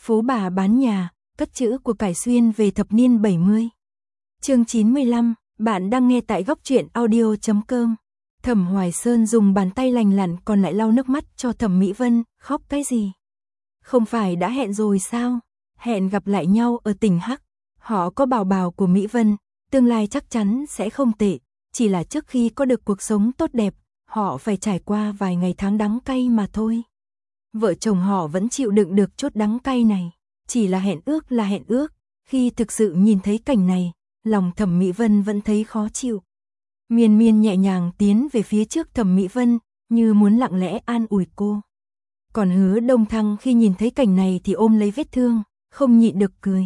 Phú bà bán nhà, cất chữ của cải xuyên về thập niên 70. Chương 95, bạn đang nghe tại góc truyện audio.com. Thẩm Hoài Sơn dùng bàn tay lành lặn còn lại lau nước mắt cho Thẩm Mỹ Vân, khóc cái gì? Không phải đã hẹn rồi sao? Hẹn gặp lại nhau ở tỉnh Hắc. Họ có bảo bào của Mỹ Vân, tương lai chắc chắn sẽ không tệ, chỉ là trước khi có được cuộc sống tốt đẹp, họ phải trải qua vài ngày tháng đắng cay mà thôi. Vợ chồng họ vẫn chịu đựng được chốt đắng cay này, chỉ là hẹn ước, khi thực sự nhìn thấy cảnh này, lòng Thẩm Mỹ Vân vẫn thấy khó chịu. Miên Miên nhẹ nhàng tiến về phía trước Thẩm Mỹ Vân, như muốn lặng lẽ an ủi cô. Còn Hứa Đông Thăng khi nhìn thấy cảnh này thì ôm lấy vết thương, không nhịn được cười.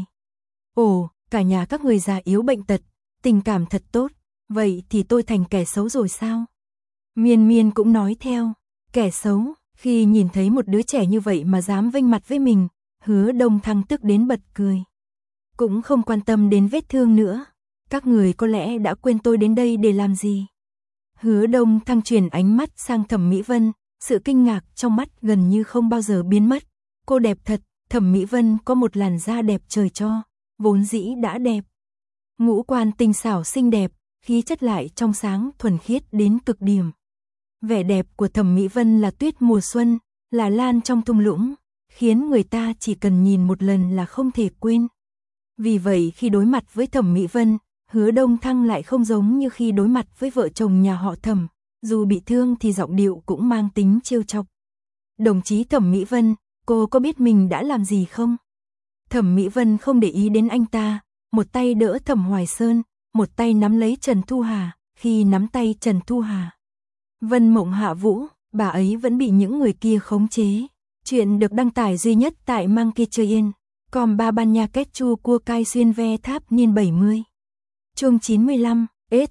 Ồ, cả nhà các người già yếu bệnh tật, tình cảm thật tốt, vậy thì tôi thành kẻ xấu rồi sao? Miên Miên cũng nói theo, kẻ xấu, khi nhìn thấy một đứa trẻ như vậy mà dám vênh mặt với mình, Hứa Đông Thăng tức đến bật cười. Cũng không quan tâm đến vết thương nữa, các người có lẽ đã quên tôi đến đây để làm gì? Hứa Đông Thăng chuyển ánh mắt sang Thẩm Mỹ Vân, sự kinh ngạc trong mắt gần như không bao giờ biến mất. Cô đẹp thật, Thẩm Mỹ Vân có một làn da đẹp trời cho, vốn dĩ đã đẹp. Ngũ quan tinh xảo xinh đẹp, khí chất lại trong sáng thuần khiết đến cực điểm. Vẻ đẹp của Thẩm Mỹ Vân là tuyết mùa xuân, là lan trong thung lũng, khiến người ta chỉ cần nhìn một lần là không thể quên. Vì vậy khi đối mặt với Thẩm Mỹ Vân, Hứa Đông Thăng lại không giống như khi đối mặt với vợ chồng nhà họ Thẩm, dù bị thương thì giọng điệu cũng mang tính trêu chọc. Đồng chí Thẩm Mỹ Vân, cô có biết mình đã làm gì không? Thẩm Mỹ Vân không để ý đến anh ta, một tay đỡ Thẩm Hoài Sơn, một tay nắm lấy Trần Thu Hà, khi nắm tay Trần Thu Hà. Vân Mộng Hạ Vũ, bà ấy vẫn bị những người kia khống chế. Chuyện được đăng tải duy nhất tại Monkey Train, còn ba ban nha kết chu cua cai xuyên ve tháp niên 70. Chương 95,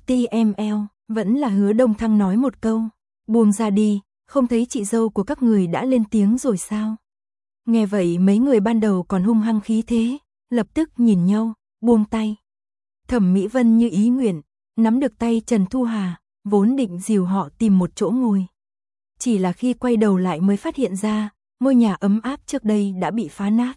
STML, vẫn là Hứa Đông Thăng nói một câu, buông ra đi, không thấy chị dâu của các người đã lên tiếng rồi sao? Nghe vậy mấy người ban đầu còn hung hăng khí thế, lập tức nhìn nhau, buông tay. Thẩm Mỹ Vân như ý nguyện, nắm được tay Trần Thu Hà, vốn định dìu họ tìm một chỗ ngồi. Chỉ là khi quay đầu lại mới phát hiện ra, ngôi nhà ấm áp trước đây đã bị phá nát.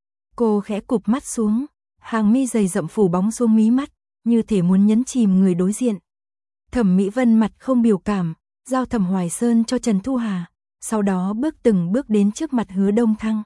Cô khẽ cụp mắt xuống, hàng mi dày rậm phủ bóng xuống mí mắt, như thể muốn nhấn chìm người đối diện. Thẩm Mỹ Vân mặt không biểu cảm, giao Thẩm Hoài Sơn cho Trần Thu Hà, sau đó từng bước đến trước mặt Hứa Đông Thăng.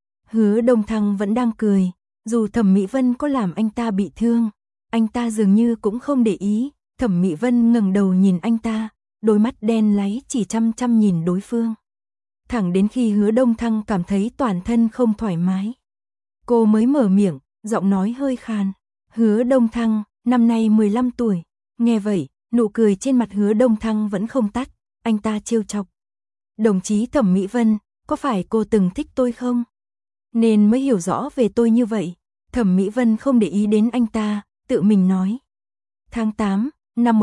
Hứa Đông Thăng vẫn đang cười, dù Thẩm Mỹ Vân có làm anh ta bị thương, anh ta dường như cũng không để ý. Thẩm Mỹ Vân ngẩng đầu nhìn anh ta, đôi mắt đen láy chỉ chăm chăm nhìn đối phương. Thẳng đến khi Hứa Đông Thăng cảm thấy toàn thân không thoải mái, cô mới mở miệng, giọng nói hơi khàn. Hứa Đông Thăng, năm nay 15 tuổi. Nghe vậy, nụ cười trên mặt Hứa Đông Thăng vẫn không tắt, anh ta trêu chọc. Đồng chí Thẩm Mỹ Vân, có phải cô từng thích tôi không? Nên mới hiểu rõ về tôi như vậy. Thẩm Mỹ Vân không để ý đến anh ta, tự mình nói. Tháng 8, năm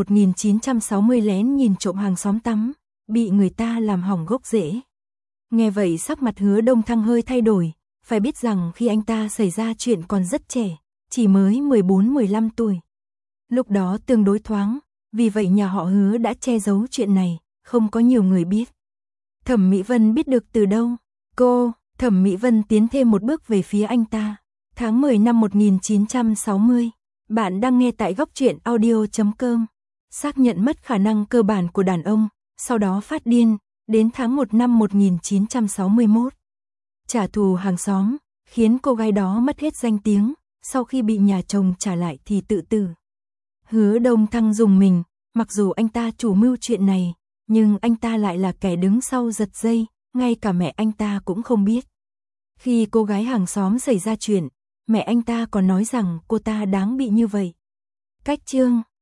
1960 lén nhìn trộm hàng xóm tắm, bị người ta làm hỏng gốc rễ. Nghe vậy sắc mặt Hứa Đông Thăng hơi thay đổi, phải biết rằng khi anh ta xảy ra chuyện còn rất trẻ, chỉ mới 14-15 tuổi. Lúc đó tương đối thoáng, vì vậy nhà họ Hứa đã che giấu chuyện này, không có nhiều người biết. Thẩm Mỹ Vân biết được từ đâu? Thẩm Mỹ Vân tiến thêm một bước về phía anh ta. Tháng 10 năm 1960, bạn đang nghe tại góc truyện audio.com. Xác nhận mất khả năng cơ bản của đàn ông, sau đó phát điên, đến tháng 1 năm 1961. Trả thù hàng xóm, khiến cô gái đó mất hết danh tiếng, sau khi bị nhà chồng trả lại thì tự tử. Hứa Đông Thăng dùng mình, mặc dù anh ta chủ mưu chuyện này, nhưng anh ta lại là kẻ đứng sau giật dây, ngay cả mẹ anh ta cũng không biết. Khi cô gái hàng xóm xảy ra chuyện, mẹ anh ta còn nói rằng cô ta đáng bị như vậy. Cách chương,